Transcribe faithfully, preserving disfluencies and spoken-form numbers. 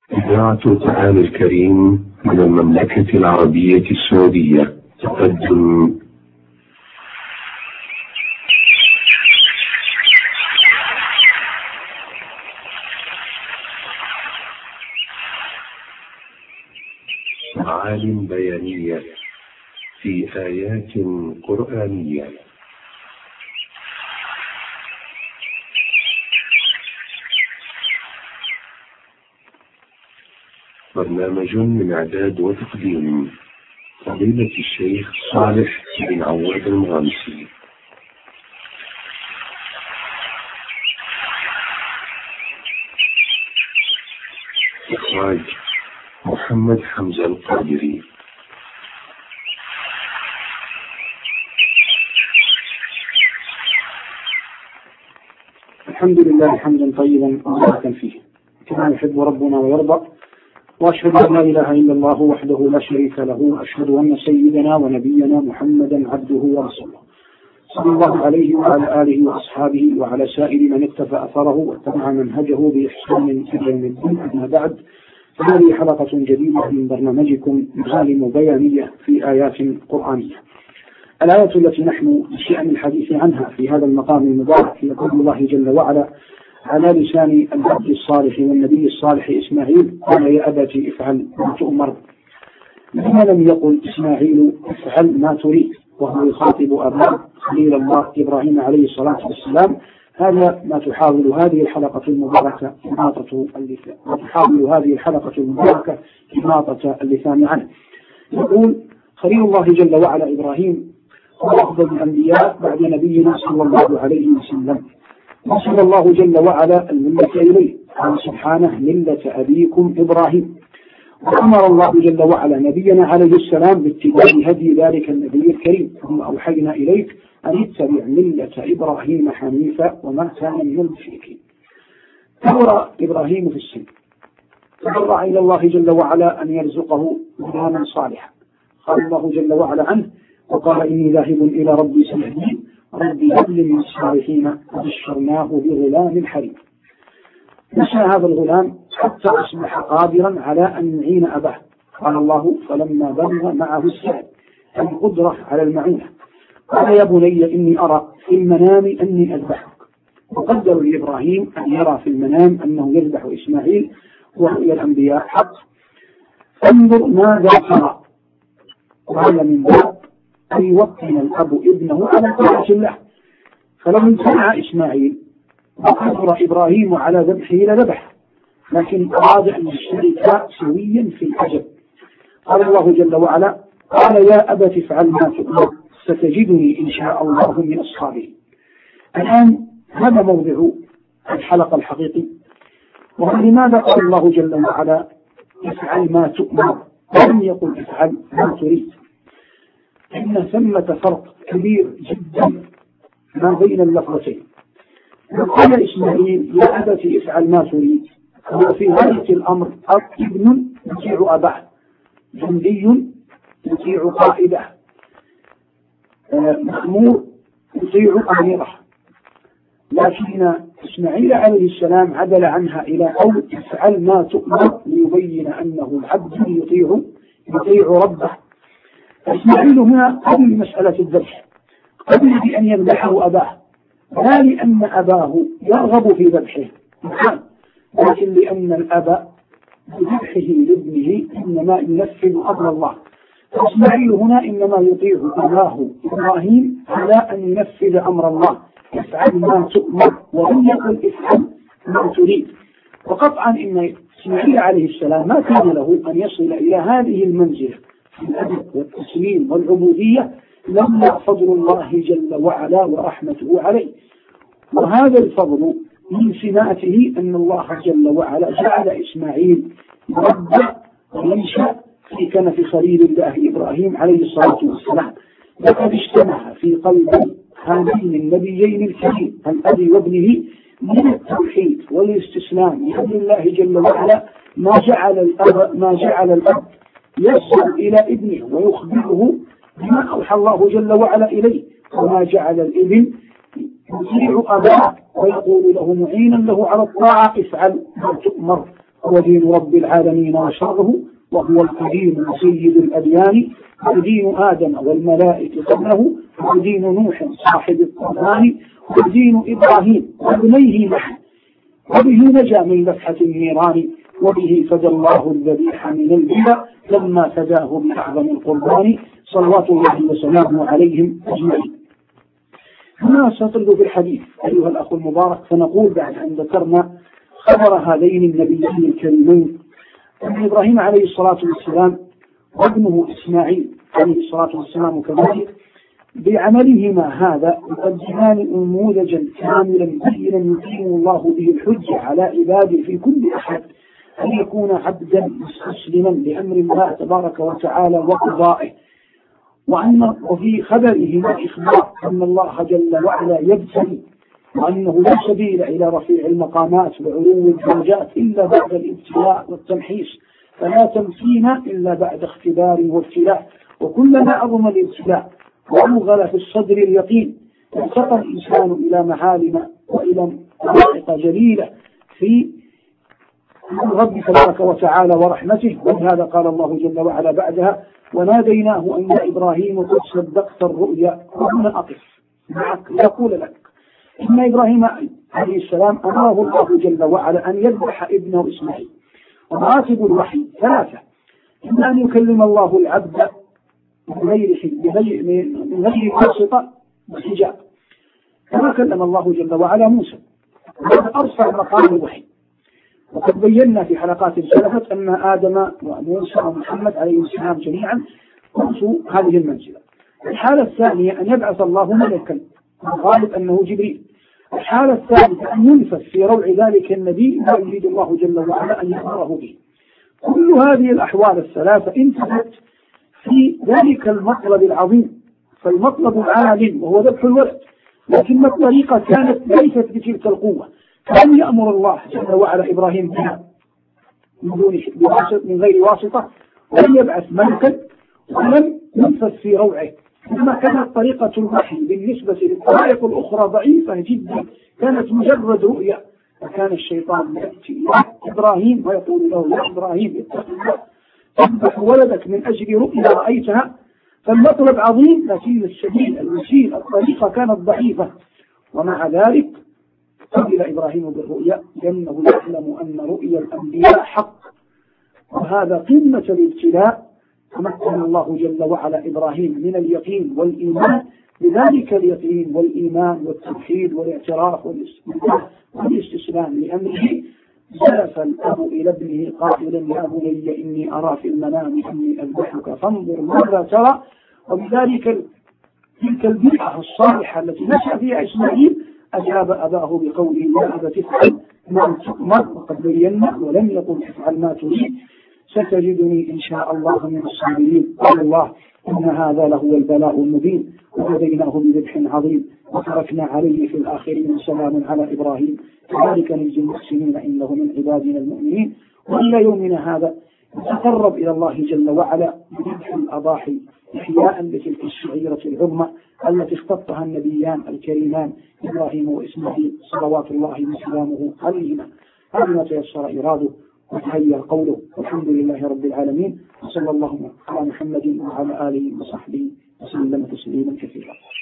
إذاعة القرآن الكريم من المملكة العربية السعودية تقدم معالم بيانية في آيات قرآنية. برنامج من إعداد وتقديم فضيلة الشيخ صالح بن عواد المغامسي. إخراج محمد حمزة القادري. الحمد لله حمدا طيبا مباركا فيه كما يحب ربنا ويرضى، وأشهد أن لا إله إلا الله وحده لا شريك له، وأشهد أن سيدنا ونبينا محمدا عبده ورسوله صلى الله عليه وعلى آله وأصحابه وعلى سائر من اكتفى أثره واتبع منهجه بإحسان إلى يوم الدين. أما بعد، فهذه حلقة جديدة من برنامجكم معالم بيانية في آيات قرآنية. الآية التي نحن بشأن الحديث عنها في هذا المقام المبارك هي قول الله جل وعلا على لسان العبد الصالح والنبي الصالح إسماعيل: قال يا أبتي افعل ما تؤمر. لما لم يقل إسماعيل افعل ما تريد وهو يخاطب أباه خليل الله إبراهيم عليه الصلاة والسلام؟ هذا ما تحاول هذه الحلقة المباركة إماطة اللسان وتحاول هذه الحلقة المباركة إماطة اللسان عنه. يقول خليل الله جل وعلا إبراهيم هو أفضل الأنبياء بعد نبينا صلى الله عليه وسلم، وصل الله جل وعلا الملة إليه، قال سبحانه: ملة أبيكم إبراهيم. وأمر الله جل وعلا نبينا عليه السلام باتباع هدي ذلك النبي الكريم، ثم أوحينا إليك أن اتبع ملة إبراهيم حنيفا وما كان من المشركين. كبر إبراهيم في السن، تضرع إلى الله جل وعلا أن يرزقه غلاما صالحا. قال الله جل وعلا عنه: وقال إني ذاهب إلى ربي سيهدين ربي هب لي من الصالحين وبشرناه بغلام حليم. نشأ هذا الغلام حتى أصبح قادرا على أن يعين أباه. قال الله: فلما بلغ معه السعي القدرة على المعونة قال يا بني إني أرى في المنام أني أذبحك. وقدر لإبراهيم أن يرى في المنام أنه يذبح إسماعيل، ورؤيا الأنبياء حق، فانظر ماذا ترى. وهذا من باب أن يوطن الأب ابنه على طاعة الله. فلو امتنع إسماعيل وقدر إبراهيم على ذبحه لذبح، لكن أراد أن يشترك سويا في الأجر. قال الله جل وعلا: قال يا أبت افعل ما تؤمر ستجدني إن شاء الله من أصحابه. الآن هذا موضع الحلقة الحقيقي، وهو لماذا قال الله جل وعلا افعل ما تؤمر ولم يقل افعل ما تريد؟ إن ثمة فرق كبير جدا ما بين اللفظتين. وقال إسماعيل يا أبتي افعل ما تريد، هو في غاية الأمر ابن يطيع أباه، جندي يطيع قائده، مأمور يطيع أميره. لكن إسماعيل عليه السلام عدل عنها إلى قول افعل ما تؤمر ليبين أنه العبد يطيع يطيع ربه. إسماعيل هنا قبل مسألة الذبح، قبل بأن يذبحه أباه، لا لأن أباه يرغب في ذبحه، لكن لأن الأب بذبحه لابنه إنما ينفذ أمر الله. فإسماعيل هنا إنما يطيع أباه إبراهيم على أن ينفذ أمر الله: افعل ما تؤمر، ولم يقل افعل ما تريد. وقطعا إن إسماعيل عليه السلام ما كان له أن يصل إلى هذه المنزلة في الأدب والتسليم والعبودية لما فضل الله جل وعلا ورحمته عليه. وهذا الفضل من سماته أن الله جل وعلا جعل إسماعيل يربى وينشأ في كنف خليل الله إبراهيم عليه الصلاة والسلام. لقد اجتمع في قلب هذين النبيين الكريم الأب وابنه من التوحيد والاستسلام لأمر الله جل وعلا ما جعل الأب ما جعل الأب يصل إلى ابنه ويخبره بما أوحى الله جل وعلا إليه، وما جعل الابن يطيع أباه ويقول له معينا له على الطاعة افعل ما تؤمر. هو دين رب العالمين وشرعه، وهو القديم سيد الأديان، ودين آدم والملائكة قبله، ودين نوح صاحب الطوفان، ودين إبراهيم وابنيه معه، وبه نجا من لفحة النيران، وبه فدى الله الذبيح من البلاء لما فداه بأعظم القربان، صلوات الله وسلامه عليهم أجمعين. هنا سنطلب في الحديث أيها الأخ المبارك، فنقول بعد أن ذكرنا خبر هذين النبيين الكريمين أن إبراهيم عليه الصلاة والسلام وابنه إسماعيل عليه الصلاة والسلام كذلك بعملهما هذا يقدمان نموذجا كاملا بينا يقيم الله به الحجة على عباده في كل أحد أن يكون عبدا مستسلما لأمر الله تبارك وتعالى وقضائه، وأن وفي خبرهما إخبار أن الله جل وعلا يبتلي، وأنه لا سبيل إلى رفيع المقامات وعلو الدرجات إلا بعد الابتلاء والتمحيص، فلا تمكين إلا بعد اختبار وابتلاء، وكلما عظم الابتلاء وأوغل في الصدر اليقين ارتقى الإنسان إلى معالم وإلى حقائق جليلة في رب تبارك وتعالى ورحمته. ولهذا قال الله جل وعلا بعدها: وناديناه أن يا إبراهيم قد صدقت الرؤيا وهنا أقف معك يقول لك إن إبراهيم عليه السلام أمره الله جل وعلا أن يذبح ابنه إسماعيل. ومراتب الوحي ثلاثة: إما أن يكلم الله العبد من غير من غير واسطة وحجاب كما كلم الله جل وعلا موسى، وهذا أرفع مقام الوحي. وقد بينا في حلقات سلفت أن آدم وموسى ومحمد عليه السلام جميعا وصلوا هذه المنزلة. الحالة الثانية أن يبعث الله ملكا، الغالب أنه جبريل. الحالة الثالثة أن ينفذ في روع ذلك النبي ما يريد الله جل وعلا أن يأمره به. كل هذه الأحوال الثلاثة انتهت في ذلك المطلب العظيم، فالمطلب عال وهو ذبح الولد، لكن الطريقة كانت ليست بتلك القوة. كان يأمر الله جل وعلا إبراهيم بها من دون من غير واسطة، ولم يبعث ملكا ولم ينفذ في روعه. لما كانت طريقة الوحي بالنسبة للطرائق الأخرى ضعيفة جدا، كانت مجرد رؤيا، فكان الشيطان يأتي إلى إبراهيم ويقول له: يا إبراهيم اتق الله، تذبح ولدك من أجل رؤيا رأيتها. فالمطلب عظيم، لكن السبيل الوسيل الطريقة كانت ضعيفة. ومع ذلك قبل إبراهيم بالرؤيا لأنه يعلم أن رؤيا الأنبياء حق، وهذا قمة الابتلاء. فمكن الله جل وعلا إبراهيم من اليقين والإيمان، بذلك اليقين والإيمان والتوحيد والاعتراف والاستسلام لأمره زلف الأب إلى ابنه قائلا: يا بني إني أرى في المنام إني أذبحك فانظر ماذا ترى. وبذلك تلك البيئة الصالحة التي نشأ فيها إسماعيل أجاب أباه بقوله: يا أبت افعل ما تؤمر، وقد بينا ولم يقل افعل ما تريد، ستجدني إن شاء الله من الصابرين. قال الله: إن هذا لهو البلاء المبين، وهديناه بذبح عظيم، وتركنا عليه في الآخرين سلام على إبراهيم، كذلك نجزي المحسنين إنه من عبادنا المؤمنين. وإلى يومنا هذا نتقرب إلى الله جل وعلا بذبح الأضاحي إحياء لتلك الشعيرة العظمى التي اختطها النبيان الكريمان إبراهيم وإسماعيل صلوات الله وسلامه عليهما. هذا ما تيسر إراده وتهيأ قوله، والحمد لله رب العالمين، وصلى الله على محمد وعلى آله وصحبه وسلم تسليما كثيرا.